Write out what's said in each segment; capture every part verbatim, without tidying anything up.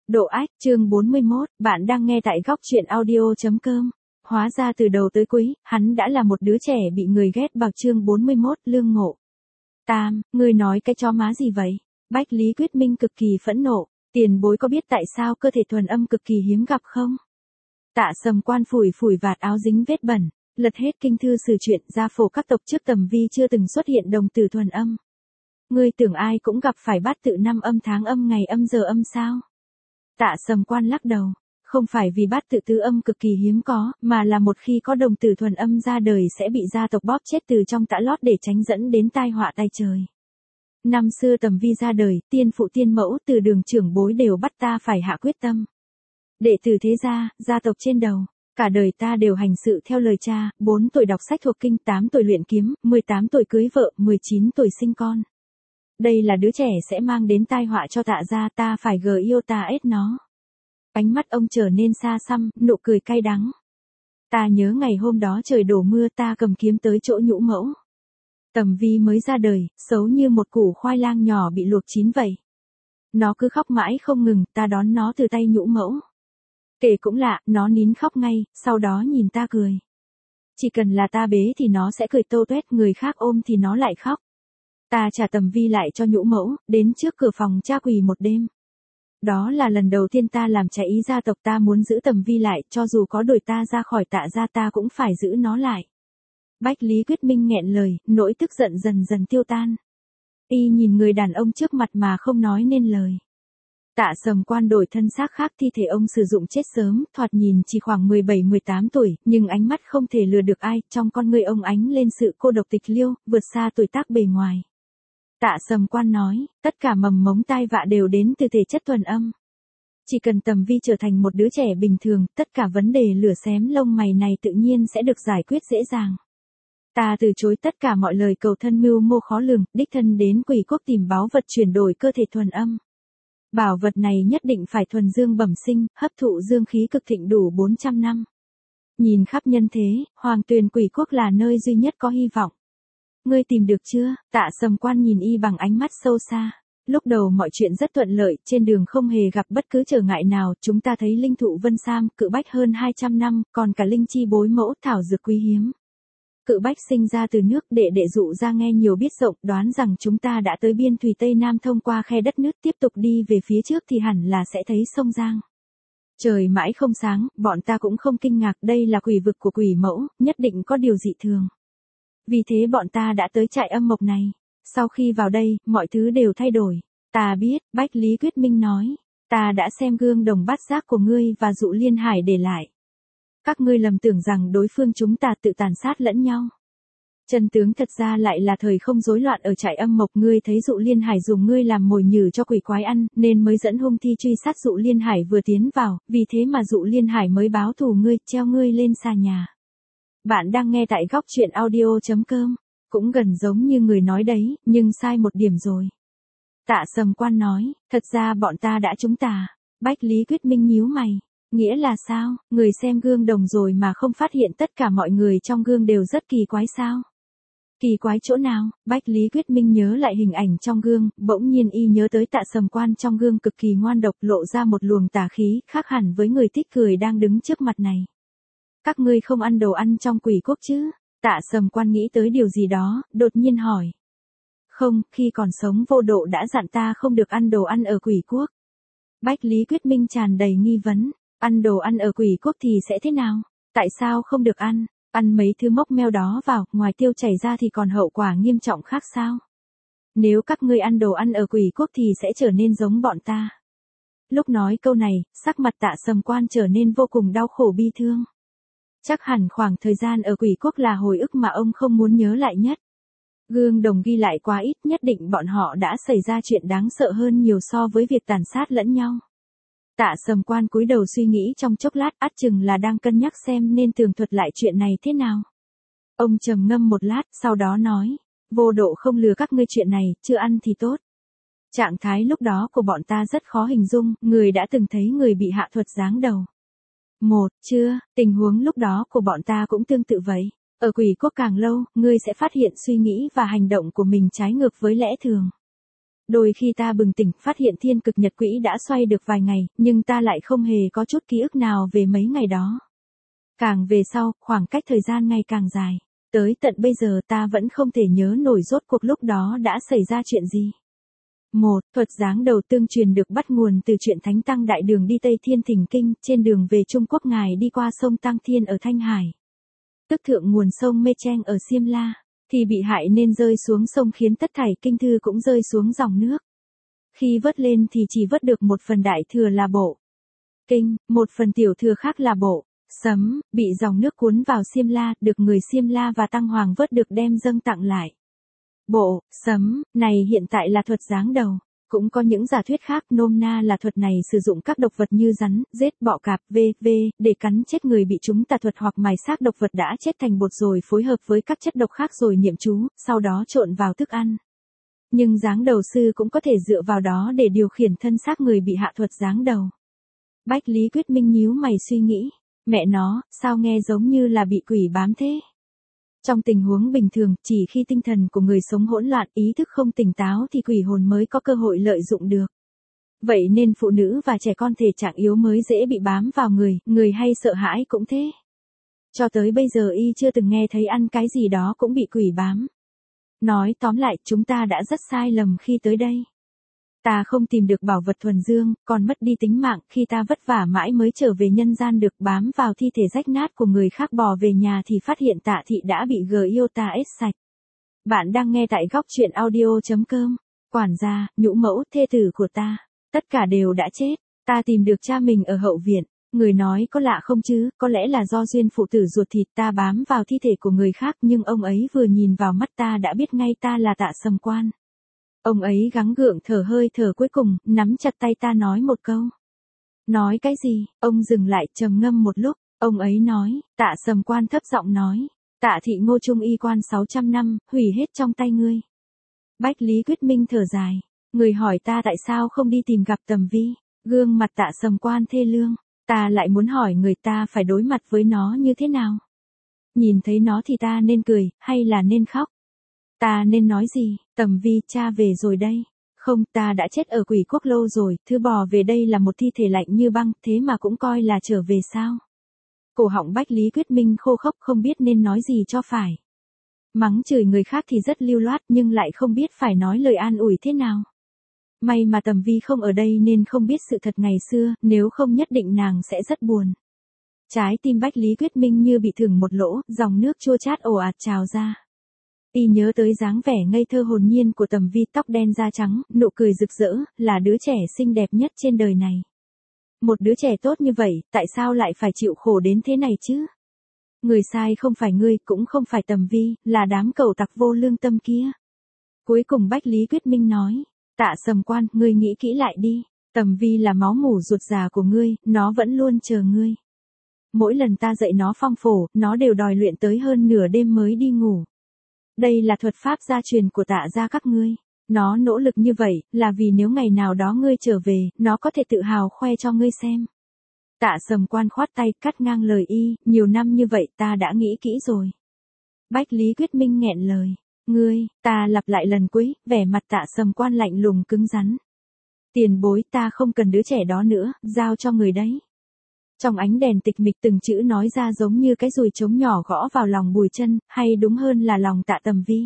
Độ ách, chương bốn mươi mốt, bạn đang nghe tại góc truyện audio.com. Hóa ra từ đầu tới cuối, hắn đã là một đứa trẻ bị người ghét bạc. Chương bốn mươi mốt, lương ngộ. Tam, ngươi nói cái chó má gì vậy? Bách Lý Quyết Minh cực kỳ phẫn nộ, tiền bối có biết tại sao cơ thể thuần âm cực kỳ hiếm gặp không? Tạ Sầm Quan phủi phủi vạt áo dính vết bẩn, lật hết kinh thư sử truyện ra phổ các tộc trước Tầm Vi chưa từng xuất hiện đồng tử thuần âm. Ngươi tưởng ai cũng gặp phải bát tự năm âm tháng âm ngày âm giờ âm sao? Tạ Sầm Quan lắc đầu, không phải vì bát tự tứ âm cực kỳ hiếm có, mà là một khi có đồng tử thuần âm ra đời sẽ bị gia tộc bóp chết từ trong tã lót để tránh dẫn đến tai họa tay trời. Năm xưa Tầm Vi ra đời, tiên phụ tiên mẫu từ đường trưởng bối đều bắt ta phải hạ quyết tâm. Đệ tử thế gia, gia tộc trên đầu, cả đời ta đều hành sự theo lời cha, bốn tuổi đọc sách thuộc kinh, tám tuổi luyện kiếm, mười tám tuổi cưới vợ, mười chín tuổi sinh con. Đây là đứa trẻ sẽ mang đến tai họa cho Tạ gia, ta phải gờ yêu ta ết nó. Ánh mắt ông trở nên xa xăm, nụ cười cay đắng. Ta nhớ ngày hôm đó trời đổ mưa, ta cầm kiếm tới chỗ nhũ mẫu. Tầm Vi mới ra đời, xấu như một củ khoai lang nhỏ bị luộc chín vậy. Nó cứ khóc mãi không ngừng, ta đón nó từ tay nhũ mẫu. Kể cũng lạ, nó nín khóc ngay, sau đó nhìn ta cười. Chỉ cần là ta bế thì nó sẽ cười tô tuét, người khác ôm thì nó lại khóc. Ta trả Tầm Vi lại cho nhũ mẫu, đến trước cửa phòng cha quỳ một đêm. Đó là lần đầu tiên ta làm trái ý gia tộc, ta muốn giữ Tầm Vi lại, cho dù có đuổi ta ra khỏi Tạ gia ta cũng phải giữ nó lại. Bách Lý Quyết Minh nghẹn lời, nỗi tức giận dần dần tiêu tan. Y nhìn người đàn ông trước mặt mà không nói nên lời. Tạ Sầm Quan đổi thân xác khác, thi thể ông sử dụng chết sớm, thoạt nhìn chỉ khoảng mười bảy mười tám tuổi, nhưng ánh mắt không thể lừa được ai, trong con người ông ánh lên sự cô độc tịch liêu, vượt xa tuổi tác bề ngoài. Tạ Sầm Quan nói, tất cả mầm mống tai vạ đều đến từ thể chất thuần âm. Chỉ cần Tầm Vi trở thành một đứa trẻ bình thường, tất cả vấn đề lửa xém lông mày này tự nhiên sẽ được giải quyết dễ dàng. Ta từ chối tất cả mọi lời cầu thân mưu mô khó lường, đích thân đến Quỷ Quốc tìm báu vật chuyển đổi cơ thể thuần âm. Bảo vật này nhất định phải thuần dương bẩm sinh, hấp thụ dương khí cực thịnh đủ bốn trăm năm. Nhìn khắp nhân thế, Hoàng Tuyền Quỷ Quốc là nơi duy nhất có hy vọng. Ngươi tìm được chưa? Tạ Sầm Quan nhìn y bằng ánh mắt sâu xa. Lúc đầu mọi chuyện rất thuận lợi, trên đường không hề gặp bất cứ trở ngại nào, chúng ta thấy linh thụ vân sam, cự bách hơn hai trăm năm, còn cả linh chi bối mẫu, thảo dược quý hiếm. Cự bách sinh ra từ nước, đệ đệ dụ ra nghe nhiều biết rộng, đoán rằng chúng ta đã tới biên thùy Tây Nam, thông qua khe đất nước tiếp tục đi về phía trước thì hẳn là sẽ thấy sông Giang. Trời mãi không sáng, bọn ta cũng không kinh ngạc, đây là quỷ vực của quỷ mẫu, nhất định có điều dị thường. Vì thế bọn ta đã tới trại âm mộc này. Sau khi vào đây, mọi thứ đều thay đổi. Ta biết, Bách Lý Quyết Minh nói. Ta đã xem gương đồng bát giác của ngươi và Dụ Liên Hải để lại. Các ngươi lầm tưởng rằng đối phương chúng ta tự tàn sát lẫn nhau. Chân tướng thật ra lại là thời không rối loạn ở trại âm mộc, ngươi thấy Dụ Liên Hải dùng ngươi làm mồi nhử cho quỷ quái ăn, nên mới dẫn hung thi truy sát Dụ Liên Hải vừa tiến vào, vì thế mà Dụ Liên Hải mới báo thù ngươi, treo ngươi lên xà nhà. Bạn đang nghe tại góc truyện audio.com, cũng gần giống như người nói đấy, nhưng sai một điểm rồi. Tạ Sầm Quan nói, thật ra bọn ta đã trúng tà. Bách Lý Quyết Minh nhíu mày, nghĩa là sao, người xem gương đồng rồi mà không phát hiện tất cả mọi người trong gương đều rất kỳ quái sao? Kỳ quái chỗ nào? Bách Lý Quyết Minh nhớ lại hình ảnh trong gương, bỗng nhiên y nhớ tới Tạ Sầm Quan trong gương cực kỳ ngoan độc, lộ ra một luồng tà khí, khác hẳn với người thích cười đang đứng trước mặt này. Các ngươi không ăn đồ ăn trong Quỷ Quốc chứ? Tạ Sầm Quan nghĩ tới điều gì đó, đột nhiên hỏi. Không, khi còn sống Vô Độ đã dặn ta không được ăn đồ ăn ở Quỷ Quốc. Bách Lý Quyết Minh tràn đầy nghi vấn, ăn đồ ăn ở Quỷ Quốc thì sẽ thế nào? Tại sao không được ăn? Ăn mấy thứ mốc meo đó vào, ngoài tiêu chảy ra thì còn hậu quả nghiêm trọng khác sao? Nếu các ngươi ăn đồ ăn ở Quỷ Quốc thì sẽ trở nên giống bọn ta. Lúc nói câu này, sắc mặt Tạ Sầm Quan trở nên vô cùng đau khổ bi thương. Chắc hẳn khoảng thời gian ở Quỷ Quốc là hồi ức mà ông không muốn nhớ lại nhất. Gương đồng ghi lại quá ít, nhất định bọn họ đã xảy ra chuyện đáng sợ hơn nhiều so với việc tàn sát lẫn nhau. Tạ Sầm Quan cúi đầu suy nghĩ trong chốc lát, ắt chừng là đang cân nhắc xem nên tường thuật lại chuyện này thế nào. Ông trầm ngâm một lát, sau đó nói, Vô Độ không lừa các ngươi, chuyện này, chưa ăn thì tốt. Trạng thái lúc đó của bọn ta rất khó hình dung, người đã từng thấy người bị hạ thuật giáng đầu. Một, chưa, tình huống lúc đó của bọn ta cũng tương tự vậy. Ở Quỷ Quốc càng lâu, ngươi sẽ phát hiện suy nghĩ và hành động của mình trái ngược với lẽ thường. Đôi khi ta bừng tỉnh, phát hiện thiên cực nhật quỹ đã xoay được vài ngày, nhưng ta lại không hề có chút ký ức nào về mấy ngày đó. Càng về sau, khoảng cách thời gian ngày càng dài. Tới tận bây giờ ta vẫn không thể nhớ nổi rốt cuộc lúc đó đã xảy ra chuyện gì. một. Thuật giáng đầu tương truyền được bắt nguồn từ chuyện Thánh Tăng Đại Đường đi Tây Thiên Thỉnh Kinh, trên đường về Trung Quốc ngài đi qua sông Tăng Thiên ở Thanh Hải. Tức thượng nguồn sông Mê Cheng ở Xiêm La, thì bị hại nên rơi xuống sông khiến tất thảy kinh thư cũng rơi xuống dòng nước. Khi vớt lên thì chỉ vớt được một phần đại thừa là bộ kinh, một phần tiểu thừa khác là bộ sấm, bị dòng nước cuốn vào Xiêm La, được người Xiêm La và Tăng Hoàng vớt được đem dâng tặng lại. Bộ sấm này hiện tại là thuật giáng đầu. Cũng có những giả thuyết khác, nôm na là thuật này sử dụng các độc vật như rắn, rết, bọ cạp, vân vân để cắn chết người bị trúng tà thuật hoặc mài xác độc vật đã chết thành bột rồi phối hợp với các chất độc khác rồi niệm chú, sau đó trộn vào thức ăn. Nhưng giáng đầu sư cũng có thể dựa vào đó để điều khiển thân xác người bị hạ thuật giáng đầu. Bách Lý Quyết Minh nhíu mày suy nghĩ, mẹ nó, sao nghe giống như là bị quỷ bám thế? Trong tình huống bình thường, chỉ khi tinh thần của người sống hỗn loạn, ý thức không tỉnh táo thì quỷ hồn mới có cơ hội lợi dụng được. Vậy nên phụ nữ và trẻ con thể trạng yếu mới dễ bị bám vào người, người hay sợ hãi cũng thế. Cho tới bây giờ y chưa từng nghe thấy ăn cái gì đó cũng bị quỷ bám. Nói tóm lại, chúng ta đã rất sai lầm khi tới đây. Ta không tìm được bảo vật thuần dương, còn mất đi tính mạng khi ta vất vả mãi mới trở về nhân gian được bám vào thi thể rách nát của người khác bò về nhà thì phát hiện Tạ Thị đã bị G I O ta ết sạch. Bạn đang nghe tại góc truyện audio chấm com. Quản gia, nhũ mẫu, thê tử của ta, tất cả đều đã chết. Ta tìm được cha mình ở hậu viện. Người nói có lạ không chứ, có lẽ là do duyên phụ tử ruột thịt ta bám vào thi thể của người khác nhưng ông ấy vừa nhìn vào mắt ta đã biết ngay ta là Tạ Sầm Quan. Ông ấy gắng gượng thở hơi thở cuối cùng, nắm chặt tay ta nói một câu. Nói cái gì? Ông dừng lại trầm ngâm một lúc, ông ấy nói, Tạ Sầm Quan thấp giọng nói, Tạ Thị Ngô Trung y quan sáu trăm năm, hủy hết trong tay ngươi. Bách Lý Quyết Minh thở dài, người hỏi ta tại sao không đi tìm gặp Tầm Vi, gương mặt Tạ Sầm Quan thê lương, ta lại muốn hỏi người ta phải đối mặt với nó như thế nào. Nhìn thấy nó thì ta nên cười, hay là nên khóc? Ta nên nói gì? Tầm Vi, cha về rồi đây. Không, ta đã chết ở Quỷ Quốc lâu rồi, thứ bò về đây là một thi thể lạnh như băng, thế mà cũng coi là trở về sao? Cổ họng Bách Lý Quyết Minh khô khốc không biết nên nói gì cho phải. Mắng chửi người khác thì rất lưu loát nhưng lại không biết phải nói lời an ủi thế nào. May mà Tầm Vi không ở đây nên không biết sự thật ngày xưa, nếu không nhất định nàng sẽ rất buồn. Trái tim Bách Lý Quyết Minh như bị thủng một lỗ, dòng nước chua chát ồ ạt trào ra. Y nhớ tới dáng vẻ ngây thơ hồn nhiên của Tầm Vi, tóc đen da trắng, nụ cười rực rỡ, là đứa trẻ xinh đẹp nhất trên đời này. Một đứa trẻ tốt như vậy, tại sao lại phải chịu khổ đến thế này chứ? Người sai không phải ngươi, cũng không phải Tầm Vi, là đám cẩu tặc vô lương tâm kia. Cuối cùng Bách Lý Quyết Minh nói, Tạ Sầm Quan, ngươi nghĩ kỹ lại đi, Tầm Vi là máu mủ ruột già của ngươi, nó vẫn luôn chờ ngươi. Mỗi lần ta dạy nó phong phổ, nó đều đòi luyện tới hơn nửa đêm mới đi ngủ. Đây là thuật pháp gia truyền của Tạ gia các ngươi. Nó nỗ lực như vậy, là vì nếu ngày nào đó ngươi trở về, nó có thể tự hào khoe cho ngươi xem. Tạ Sầm Quan khoát tay cắt ngang lời y, nhiều năm như vậy ta đã nghĩ kỹ rồi. Bách Lý Quyết Minh nghẹn lời. Ngươi, ta lặp lại lần cuối, vẻ mặt Tạ Sầm Quan lạnh lùng cứng rắn. Tiền bối, ta không cần đứa trẻ đó nữa, giao cho người đấy. Trong ánh đèn tịch mịch từng chữ nói ra giống như cái dùi trống nhỏ gõ vào lòng Bùi Chân, hay đúng hơn là lòng Tạ Tầm Vi.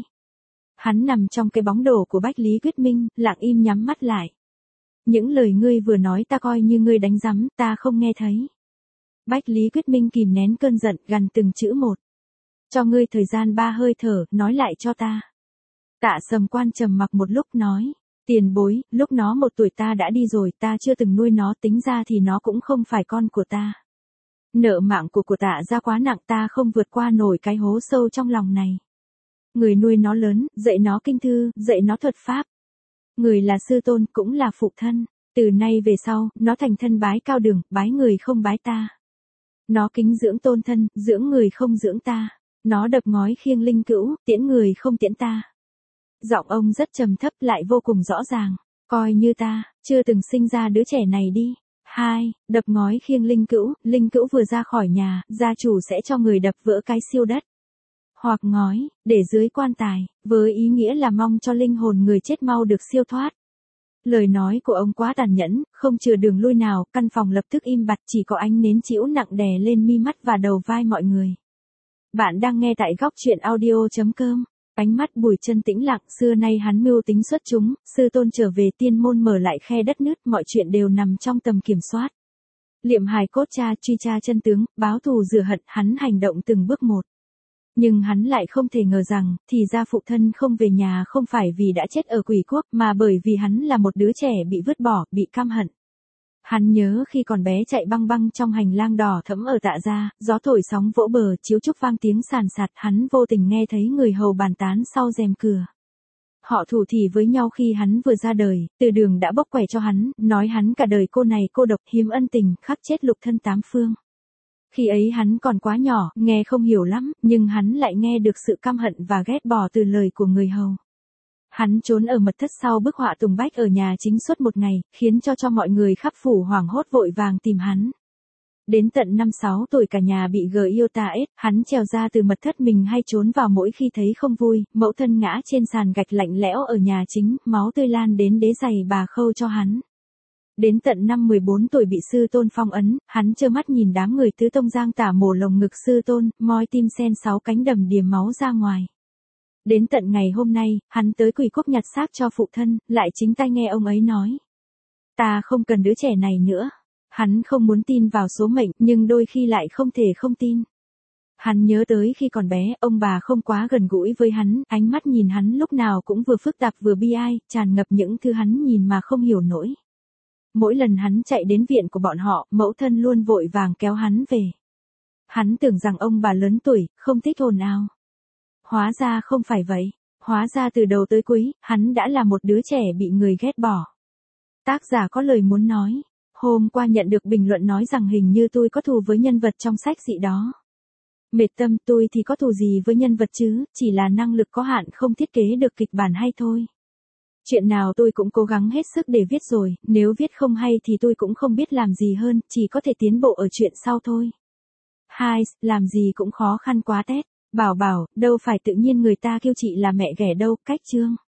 Hắn nằm trong cái bóng đổ của Bách Lý Quyết Minh, lặng im nhắm mắt lại. Những lời ngươi vừa nói ta coi như ngươi đánh rắm, ta không nghe thấy. Bách Lý Quyết Minh kìm nén cơn giận, gằn từng chữ một. Cho ngươi thời gian ba hơi thở, nói lại cho ta. Tạ Sầm Quan trầm mặc một lúc nói. Tiền bối, lúc nó một tuổi ta đã đi rồi, ta chưa từng nuôi nó, tính ra thì nó cũng không phải con của ta. Nợ mạng của của Tạ gia quá nặng, ta không vượt qua nổi cái hố sâu trong lòng này. Người nuôi nó lớn, dạy nó kinh thư, dạy nó thuật pháp. Người là sư tôn, cũng là phụ thân. Từ nay về sau, nó thành thân bái cao đường, bái người không bái ta. Nó kính dưỡng tôn thân, dưỡng người không dưỡng ta. Nó đập ngói khiêng linh cữu, tiễn người không tiễn ta. Giọng ông rất trầm thấp lại vô cùng rõ ràng. Coi như ta, chưa từng sinh ra đứa trẻ này đi. Hai, đập ngói khiêng linh cữu, linh cữu vừa ra khỏi nhà, gia chủ sẽ cho người đập vỡ cái siêu đất. Hoặc ngói, để dưới quan tài, với ý nghĩa là mong cho linh hồn người chết mau được siêu thoát. Lời nói của ông quá tàn nhẫn, không chừa đường lui nào, căn phòng lập tức im bặt, chỉ có ánh nến chĩu nặng đè lên mi mắt và đầu vai mọi người. Bạn đang nghe tại góc truyện audio.com. Ánh mắt Bùi Chân tĩnh lặng, xưa nay hắn mưu tính xuất chúng, sư tôn trở về tiên môn mở lại khe đất nứt, mọi chuyện đều nằm trong tầm kiểm soát. Liệm hài cốt cha, truy tra chân tướng, báo thù rửa hận, hắn hành động từng bước một. Nhưng hắn lại không thể ngờ rằng, thì ra phụ thân không về nhà không phải vì đã chết ở quỷ quốc, mà bởi vì hắn là một đứa trẻ bị vứt bỏ, bị căm hận. Hắn nhớ khi còn bé chạy băng băng trong hành lang đỏ thẫm ở Tạ gia, gió thổi sóng vỗ bờ, chiếu trúc vang tiếng sàn sạt, hắn vô tình nghe thấy người hầu bàn tán sau rèm cửa. Họ thủ thỉ với nhau khi hắn vừa ra đời, Từ Đường đã bốc quẻ cho hắn, nói hắn cả đời cô này cô độc, hiếm ân tình, khắc chết lục thân tám phương. Khi ấy hắn còn quá nhỏ, nghe không hiểu lắm, nhưng hắn lại nghe được sự căm hận và ghét bỏ từ lời của người hầu. Hắn trốn ở mật thất sau bức họa Tùng Bách ở nhà chính suốt một ngày, khiến cho cho mọi người khắp phủ hoảng hốt vội vàng tìm hắn. Đến tận năm sáu tuổi cả nhà bị gờ yêu ta ết, hắn trèo ra từ mật thất mình hay trốn vào mỗi khi thấy không vui, mẫu thân ngã trên sàn gạch lạnh lẽo ở nhà chính, máu tươi lan đến đế giày bà khâu cho hắn. Đến tận năm mười bốn tuổi bị sư tôn phong ấn, hắn trơ mắt nhìn đám người tứ tông giang tả mổ lồng ngực sư tôn, moi tim sen sáu cánh đầm đìa máu ra ngoài. Đến tận ngày hôm nay, hắn tới quỷ quốc nhặt xác cho phụ thân, lại chính tai nghe ông ấy nói. Ta không cần đứa trẻ này nữa. Hắn không muốn tin vào số mệnh, nhưng đôi khi lại không thể không tin. Hắn nhớ tới khi còn bé, ông bà không quá gần gũi với hắn, ánh mắt nhìn hắn lúc nào cũng vừa phức tạp vừa bi ai, tràn ngập những thứ hắn nhìn mà không hiểu nổi. Mỗi lần hắn chạy đến viện của bọn họ, mẫu thân luôn vội vàng kéo hắn về. Hắn tưởng rằng ông bà lớn tuổi, không thích ồn ào. Hóa ra không phải vậy. Hóa ra từ đầu tới cuối, hắn đã là một đứa trẻ bị người ghét bỏ. Tác giả có lời muốn nói. Hôm qua nhận được bình luận nói rằng hình như tôi có thù với nhân vật trong sách dị đó. Mệt tâm, tôi thì có thù gì với nhân vật chứ, chỉ là năng lực có hạn không thiết kế được kịch bản hay thôi. Chuyện nào tôi cũng cố gắng hết sức để viết rồi, nếu viết không hay thì tôi cũng không biết làm gì hơn, chỉ có thể tiến bộ ở chuyện sau thôi. Hai, làm gì cũng khó khăn quá tét. Bảo bảo, đâu phải tự nhiên người ta kêu chị là mẹ ghẻ đâu, cách chương.